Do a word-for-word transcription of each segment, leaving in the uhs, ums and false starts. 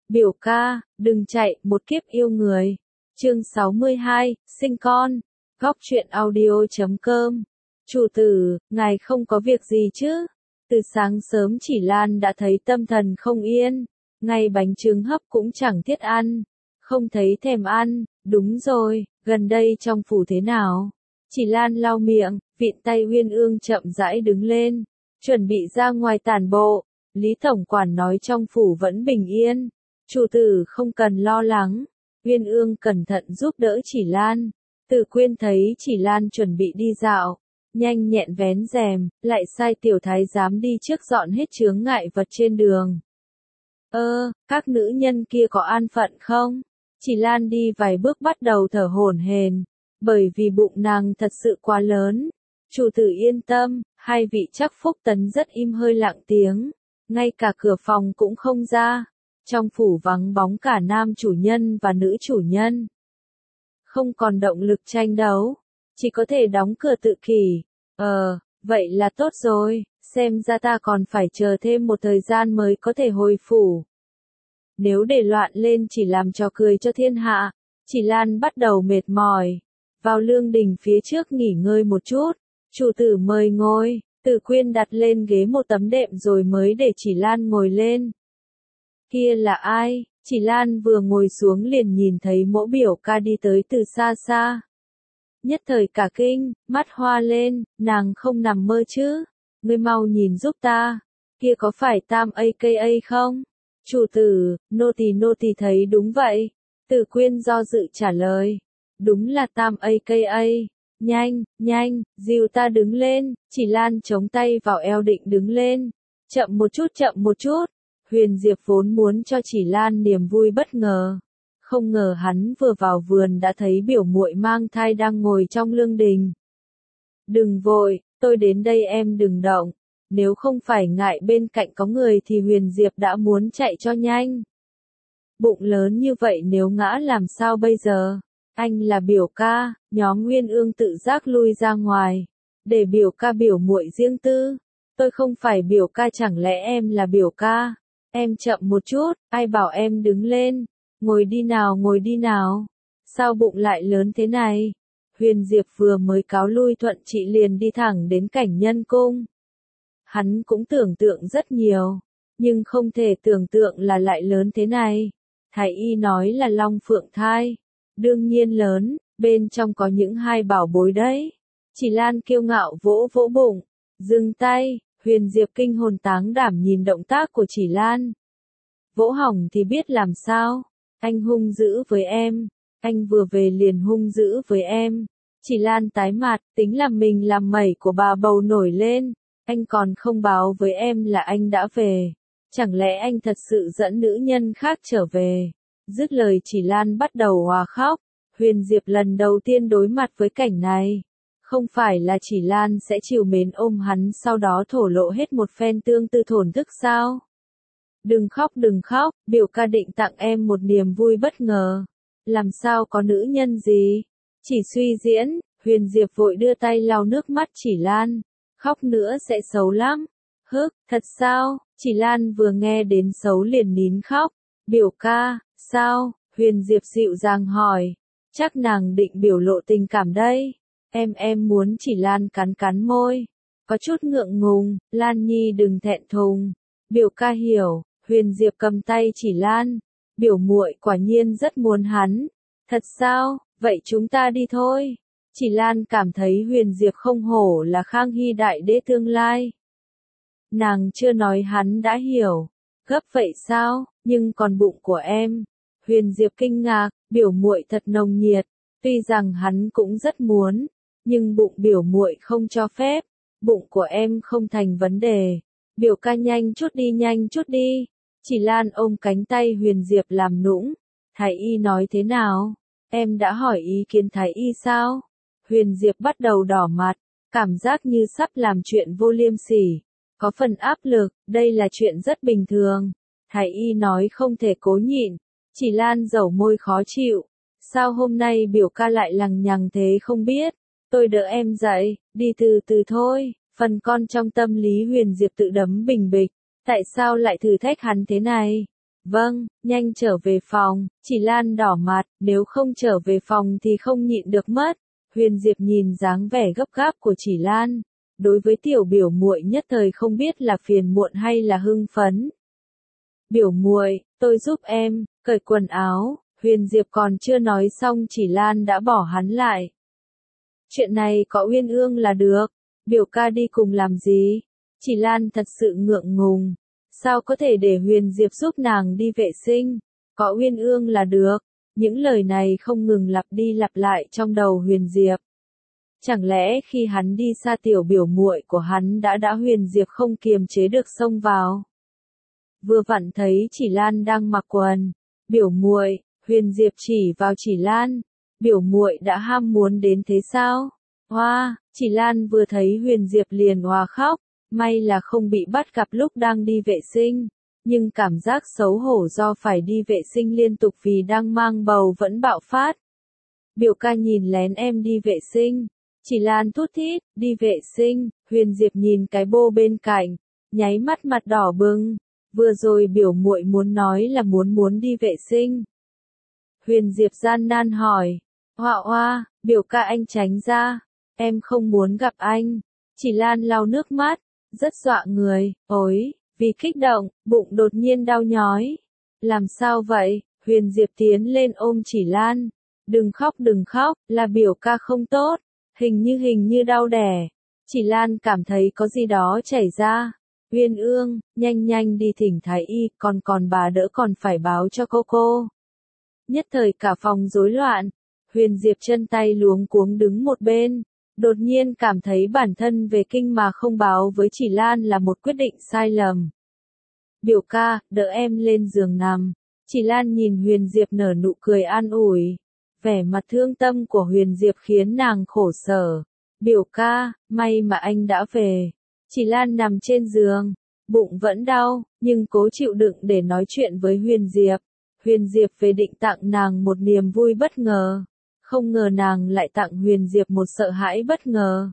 Biểu ca, đừng chạy, một kiếp yêu người. Chương sáu mươi hai, sinh con. Góc truyện audio chấm com. Chủ tử, ngài không có việc gì chứ? Từ sáng sớm Chỉ Lan đã thấy tâm thần không yên, ngay bánh trứng hấp cũng chẳng thiết ăn, không thấy thèm ăn. Đúng rồi, gần đây trong phủ thế nào? Chỉ Lan lau miệng, vịn tay Uyên Ương chậm rãi đứng lên, chuẩn bị ra ngoài tản bộ. Lý tổng quản nói trong phủ vẫn bình yên, chủ tử không cần lo lắng. Uyên Ương cẩn thận giúp đỡ Chỉ Lan. Từ Quyên thấy Chỉ Lan chuẩn bị đi dạo, nhanh nhẹn vén rèm, lại sai tiểu thái giám đi trước dọn hết chướng ngại vật trên đường. Ơ, các nữ nhân kia có an phận không? Chỉ Lan đi vài bước bắt đầu thở hổn hển, bởi vì bụng nàng thật sự quá lớn. Chủ tử yên tâm, hai vị chắc phúc tấn rất im hơi lặng tiếng, ngay cả cửa phòng cũng không ra. Trong phủ vắng bóng cả nam chủ nhân và nữ chủ nhân. Không còn động lực tranh đấu, chỉ có thể đóng cửa tự kỷ. Ờ, vậy là tốt rồi, xem ra ta còn phải chờ thêm một thời gian mới có thể hồi phủ. Nếu để loạn lên chỉ làm trò cười cho thiên hạ. Chỉ Lan bắt đầu mệt mỏi, vào lương đình phía trước nghỉ ngơi một chút. Chủ tử mời ngồi. Từ Quyên đặt lên ghế một tấm đệm rồi mới để Chỉ Lan ngồi lên. Kia là ai? Chỉ Lan vừa ngồi xuống liền nhìn thấy Mỗ biểu ca đi tới từ xa xa. Nhất thời cả kinh, mắt hoa lên, nàng không nằm mơ chứ? Ngươi mau nhìn giúp ta, kia có phải Tam a ca a không? Chủ tử, nô tỳ nô tỳ thấy đúng vậy. Từ Quyên do dự trả lời. Đúng là Tam a ca a. Nhanh, nhanh, dìu ta đứng lên. Chỉ Lan chống tay vào eo định đứng lên. Chậm một chút chậm một chút. Huyền Diệp vốn muốn cho Chỉ Lan niềm vui bất ngờ. Không ngờ hắn vừa vào vườn đã thấy biểu muội mang thai đang ngồi trong lương đình. Đừng vội, tôi đến đây em đừng động. Nếu không phải ngại bên cạnh có người thì Huyền Diệp đã muốn chạy cho nhanh. Bụng lớn như vậy nếu ngã làm sao bây giờ? Anh là biểu ca. Nhóm Uyên Ương tự giác lui ra ngoài. Để biểu ca biểu muội riêng tư. Tôi không phải biểu ca, chẳng lẽ em là biểu ca? Em chậm một chút, ai bảo em đứng lên. Ngồi đi nào ngồi đi nào. Sao bụng lại lớn thế này? Huyền Diệp vừa mới cáo lui thuận trị liền đi thẳng đến cảnh nhân cung. Hắn cũng tưởng tượng rất nhiều, nhưng không thể tưởng tượng là lại lớn thế này. Thái y nói là long phượng thai. Đương nhiên lớn, bên trong có những hai bảo bối đấy. Chỉ Lan kiêu ngạo vỗ vỗ bụng, dừng tay. Huyền Diệp kinh hồn táng đảm nhìn động tác của Chỉ Lan. Vỗ hỏng thì biết làm sao. Anh hung dữ với em. Anh vừa về liền hung dữ với em. Chỉ Lan tái mặt, tính là mình làm mẩy của bà bầu nổi lên. Anh còn không báo với em là anh đã về. Chẳng lẽ anh thật sự dẫn nữ nhân khác trở về? Dứt lời Chỉ Lan bắt đầu òa khóc. Huyền Diệp lần đầu tiên đối mặt với cảnh này. Không phải là Chỉ Lan sẽ chiều mến ôm hắn sau đó thổ lộ hết một phen tương tư thổn thức sao? Đừng khóc đừng khóc, biểu ca định tặng em một niềm vui bất ngờ. Làm sao có nữ nhân gì? Chỉ suy diễn. Huyền Diệp vội đưa tay lau nước mắt Chỉ Lan. Khóc nữa sẽ xấu lắm. Hức, thật sao? Chỉ Lan vừa nghe đến xấu liền nín khóc. Biểu ca, sao? Huyền Diệp dịu dàng hỏi. Chắc nàng định biểu lộ tình cảm đây. Em em muốn. Chỉ Lan cắn cắn môi. Có chút ngượng ngùng. Lan Nhi đừng thẹn thùng. Biểu ca hiểu. Huyền Diệp cầm tay Chỉ Lan. Biểu muội quả nhiên rất muốn hắn. Thật sao? Vậy chúng ta đi thôi. Chỉ Lan cảm thấy Huyền Diệp không hổ là Khang Hy đại đế tương lai. Nàng chưa nói hắn đã hiểu. Gấp vậy sao? Nhưng còn bụng của em. Huyền Diệp kinh ngạc. Biểu muội thật nồng nhiệt. Tuy rằng hắn cũng rất muốn, nhưng bụng biểu muội không cho phép. Bụng của em không thành vấn đề. Biểu ca nhanh chút đi nhanh chút đi. Chỉ Lan ôm cánh tay Huyền Diệp làm nũng. Thái y nói thế nào? Em đã hỏi ý kiến Thái y sao? Huyền Diệp bắt đầu đỏ mặt, cảm giác như sắp làm chuyện vô liêm sỉ. Có phần áp lực, đây là chuyện rất bình thường. Thái y nói không thể cố nhịn. Chỉ Lan dẩu môi khó chịu. Sao hôm nay biểu ca lại lằng nhằng thế không biết? Tôi đỡ em dậy, đi từ từ thôi. Phần con trong tâm lý Huyền Diệp tự đấm bình bịch. Tại sao lại thử thách hắn thế này? Vâng, nhanh trở về phòng, chỉ Lan đỏ mặt, nếu không trở về phòng thì không nhịn được mất. Huyền Diệp nhìn dáng vẻ gấp gáp của chỉ Lan, đối với tiểu biểu muội nhất thời không biết là phiền muộn hay là hưng phấn. Biểu muội, tôi giúp em, cởi quần áo, Huyền Diệp còn chưa nói xong chỉ Lan đã bỏ hắn lại. Chuyện này có Uyên Ương là được, biểu ca đi cùng làm gì? Chỉ Lan thật sự ngượng ngùng, sao có thể để Huyền Diệp giúp nàng đi vệ sinh, có Uyên Ương là được. Những lời này không ngừng lặp đi lặp lại trong đầu Huyền Diệp. Chẳng lẽ khi hắn đi xa tiểu biểu muội của hắn đã đã Huyền Diệp không kiềm chế được xông vào. Vừa vặn thấy chỉ Lan đang mặc quần, biểu muội, Huyền Diệp chỉ vào chỉ Lan, biểu muội đã ham muốn đến thế sao? Hoa, chỉ Lan vừa thấy Huyền Diệp liền hoa khóc, may là không bị bắt gặp lúc đang đi vệ sinh. Nhưng cảm giác xấu hổ do phải đi vệ sinh liên tục vì đang mang bầu vẫn bạo phát. Biểu ca nhìn lén em đi vệ sinh. Chỉ Lan thút thít, đi vệ sinh, Huyền Diệp nhìn cái bô bên cạnh, nháy mắt mặt đỏ bừng. Vừa rồi biểu muội muốn nói là muốn muốn đi vệ sinh. Huyền Diệp gian nan hỏi, Hoa hoa, biểu ca anh tránh ra, em không muốn gặp anh. Chỉ Lan lau nước mắt, rất dọa người, ối. Vì kích động, bụng đột nhiên đau nhói. Làm sao vậy? Huyền Diệp tiến lên ôm chỉ Lan. Đừng khóc đừng khóc, là biểu ca không tốt. Hình như hình như đau đẻ. Chỉ Lan cảm thấy có gì đó chảy ra. Uyên Ương, nhanh nhanh đi thỉnh thái y, còn còn bà đỡ còn phải báo cho cô cô. Nhất thời cả phòng rối loạn. Huyền Diệp chân tay luống cuống đứng một bên. Đột nhiên cảm thấy bản thân về kinh mà không báo với chỉ Lan là một quyết định sai lầm. Biểu ca, đỡ em lên giường nằm. Chỉ Lan nhìn Huyền Diệp nở nụ cười an ủi. Vẻ mặt thương tâm của Huyền Diệp khiến nàng khổ sở. Biểu ca, may mà anh đã về. Chỉ Lan nằm trên giường, bụng vẫn đau, nhưng cố chịu đựng để nói chuyện với Huyền Diệp. Huyền Diệp về định tặng nàng một niềm vui bất ngờ. Không ngờ nàng lại tặng Huyền Diệp một sợ hãi bất ngờ.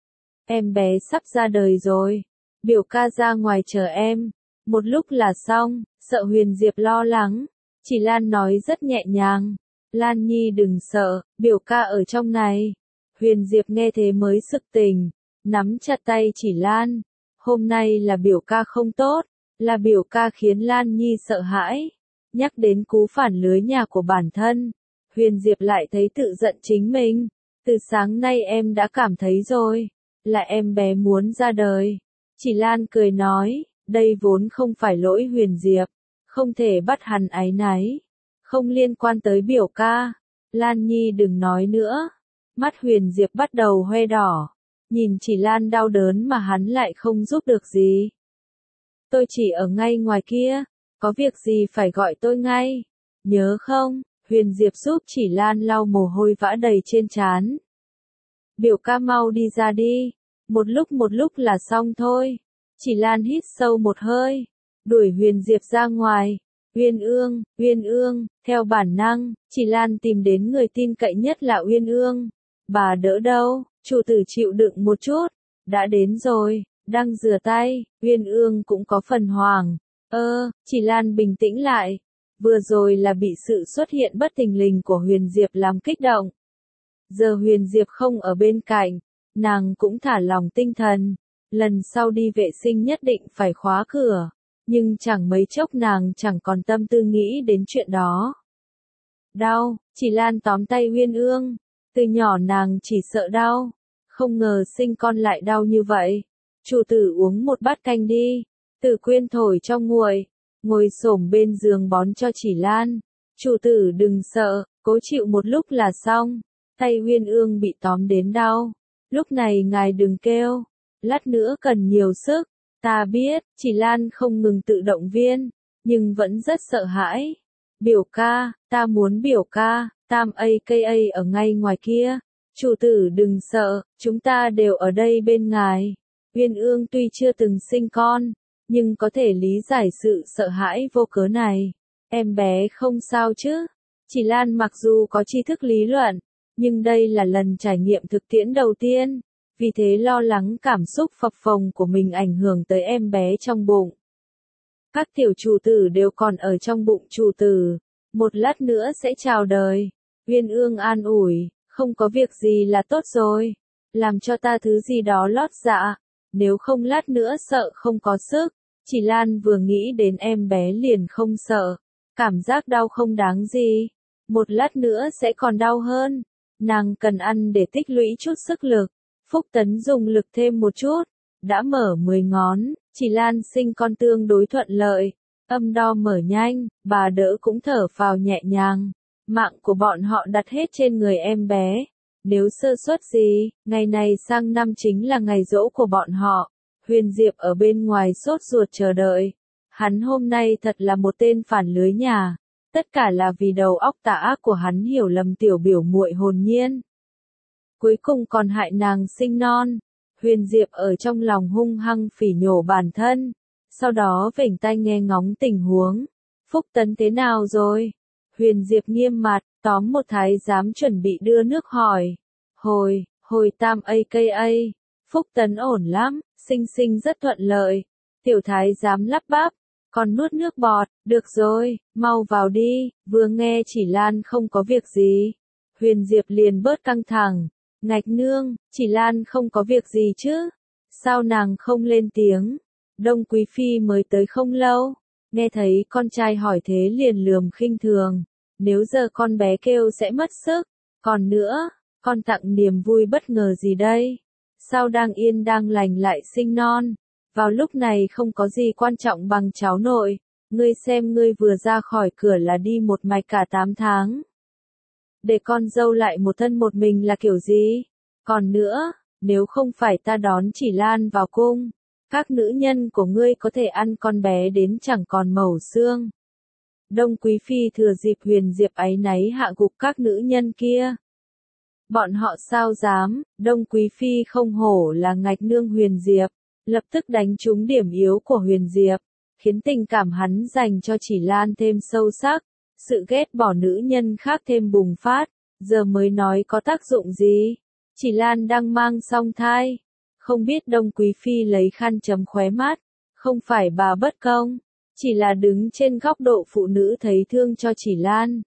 Em bé sắp ra đời rồi. Biểu ca ra ngoài chờ em. Một lúc là xong, sợ Huyền Diệp lo lắng. Chỉ Lan nói rất nhẹ nhàng. Lan Nhi đừng sợ, biểu ca ở trong này. Huyền Diệp nghe thế mới sực tỉnh, nắm chặt tay chỉ Lan. Hôm nay là biểu ca không tốt, là biểu ca khiến Lan Nhi sợ hãi. Nhắc đến cú phản lưới nhà của bản thân. Huyền Diệp lại thấy tự giận chính mình. Từ sáng nay em đã cảm thấy rồi, là em bé muốn ra đời. Chỉ Lan cười nói, đây vốn không phải lỗi Huyền Diệp, không thể bắt hắn áy náy, không liên quan tới biểu ca. Lan Nhi đừng nói nữa. Mắt Huyền Diệp bắt đầu hoe đỏ, nhìn chỉ Lan đau đớn mà hắn lại không giúp được gì. Tôi chỉ ở ngay ngoài kia, có việc gì phải gọi tôi ngay, nhớ không? Huyền Diệp giúp chỉ Lan lau mồ hôi vã đầy trên trán. Biểu ca mau đi ra đi, một lúc một lúc là xong thôi. Chỉ Lan hít sâu một hơi, đuổi Huyền Diệp ra ngoài. Uyên Ương, Uyên Ương, theo bản năng, chỉ Lan tìm đến người tin cậy nhất là Uyên Ương. Bà đỡ đâu, chủ tử chịu đựng một chút, đã đến rồi, đang rửa tay. Uyên Ương cũng có phần hoảng. Ơ, chỉ Lan bình tĩnh lại. Vừa rồi là bị sự xuất hiện bất thình lình của Huyền Diệp làm kích động. Giờ Huyền Diệp không ở bên cạnh, nàng cũng thả lòng tinh thần. Lần sau đi vệ sinh nhất định phải khóa cửa. Nhưng chẳng mấy chốc nàng chẳng còn tâm tư nghĩ đến chuyện đó. Đau, chỉ Lan tóm tay Uyên Ương. Từ nhỏ nàng chỉ sợ đau. Không ngờ sinh con lại đau như vậy. Chủ tử uống một bát canh đi. Tử Quyên thổi cho nguội. Ngồi xổm bên giường bón cho chỉ Lan. Chủ tử đừng sợ, cố chịu một lúc là xong. Tay Uyên Ương bị tóm đến đau. Lúc này ngài đừng kêu. Lát nữa cần nhiều sức. Ta biết, chỉ Lan không ngừng tự động viên, nhưng vẫn rất sợ hãi. Biểu ca, ta muốn biểu ca, tam a ca a ở ngay ngoài kia. Chủ tử đừng sợ, chúng ta đều ở đây bên ngài. Uyên Ương tuy chưa từng sinh con, nhưng có thể lý giải sự sợ hãi vô cớ này. Em bé không sao chứ? Chỉ Lan mặc dù có tri thức lý luận, nhưng đây là lần trải nghiệm thực tiễn đầu tiên. Vì thế lo lắng cảm xúc phập phồng của mình ảnh hưởng tới em bé trong bụng. Các tiểu chủ tử đều còn ở trong bụng chủ tử, một lát nữa sẽ chào đời. Uyên Ương an ủi, không có việc gì là tốt rồi, làm cho ta thứ gì đó lót dạ, nếu không lát nữa sợ không có sức. Chỉ Lan vừa nghĩ đến em bé liền không sợ, cảm giác đau không đáng gì, một lát nữa sẽ còn đau hơn, nàng cần ăn để tích lũy chút sức lực. Phúc Tấn dùng lực thêm một chút, đã mở mười ngón, Chỉ Lan sinh con tương đối thuận lợi, âm đo mở nhanh, bà đỡ cũng thở phào nhẹ nhàng, mạng của bọn họ đặt hết trên người em bé. Nếu sơ suất gì, ngày này sang năm chính là ngày giỗ của bọn họ. Huyền Diệp ở bên ngoài sốt ruột chờ đợi. Hắn hôm nay thật là một tên phản lưới nhà. Tất cả là vì đầu óc tà ác của hắn hiểu lầm tiểu biểu muội hồn nhiên. Cuối cùng còn hại nàng sinh non. Huyền Diệp ở trong lòng hung hăng phỉ nhổ bản thân. Sau đó vểnh tai nghe ngóng tình huống. Phúc Tấn thế nào rồi? Huyền Diệp nghiêm mặt, tóm một thái giám chuẩn bị đưa nước hỏi. Hồi, hồi tam a ka. Phúc Tấn ổn lắm, sinh sinh rất thuận lợi. Tiểu thái giám lắp bắp, còn nuốt nước bọt, được rồi, mau vào đi, vừa nghe Chỉ Lan không có việc gì. Huyền Diệp liền bớt căng thẳng, ngạch nương, Chỉ Lan không có việc gì chứ? Sao nàng không lên tiếng? Đông Quý Phi mới tới không lâu, nghe thấy con trai hỏi thế liền lườm khinh thường. Nếu giờ con bé kêu sẽ mất sức, còn nữa, con tặng niềm vui bất ngờ gì đây? Sao đang yên đang lành lại sinh non? Vào lúc này không có gì quan trọng bằng cháu nội, ngươi xem ngươi vừa ra khỏi cửa là đi một mạch cả tám tháng. Để con dâu lại một thân một mình là kiểu gì? Còn nữa, nếu không phải ta đón Chỉ Lan vào cung, các nữ nhân của ngươi có thể ăn con bé đến chẳng còn mẩu xương. Đông Quý Phi thừa dịp Huyền Diệp áy náy hạ gục các nữ nhân kia. Bọn họ sao dám, Đông Quý Phi không hổ là ngạch nương Huyền Diệp, lập tức đánh trúng điểm yếu của Huyền Diệp, khiến tình cảm hắn dành cho Chỉ Lan thêm sâu sắc, sự ghét bỏ nữ nhân khác thêm bùng phát, giờ mới nói có tác dụng gì. Chỉ Lan đang mang song thai, không biết Đông Quý Phi lấy khăn chấm khóe mắt, không phải bà bất công, chỉ là đứng trên góc độ phụ nữ thấy thương cho Chỉ Lan.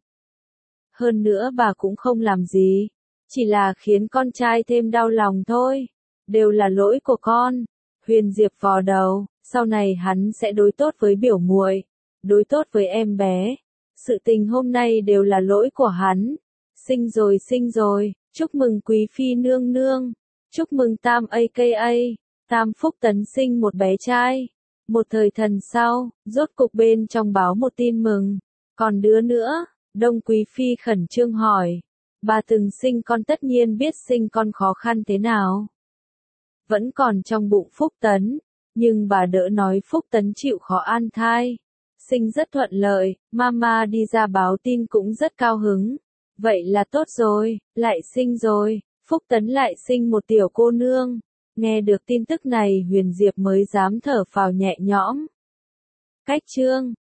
Hơn nữa bà cũng không làm gì, chỉ là khiến con trai thêm đau lòng thôi, đều là lỗi của con. Huyền Diệp vò đầu, sau này hắn sẽ đối tốt với biểu muội, đối tốt với em bé. Sự tình hôm nay đều là lỗi của hắn. Sinh rồi sinh rồi, chúc mừng Quý Phi nương nương, chúc mừng Tam a ka, Tam Phúc Tấn sinh một bé trai. Một thời thần sau, rốt cục bên trong báo một tin mừng, còn đứa nữa, Đông Quý Phi khẩn trương hỏi. Bà từng sinh con tất nhiên biết sinh con khó khăn thế nào. Vẫn còn trong bụng Phúc Tấn, nhưng bà đỡ nói Phúc Tấn chịu khó an thai. Sinh rất thuận lợi, mama đi ra báo tin cũng rất cao hứng. Vậy là tốt rồi, lại sinh rồi, Phúc Tấn lại sinh một tiểu cô nương. Nghe được tin tức này Huyền Diệp mới dám thở phào nhẹ nhõm. Cách chương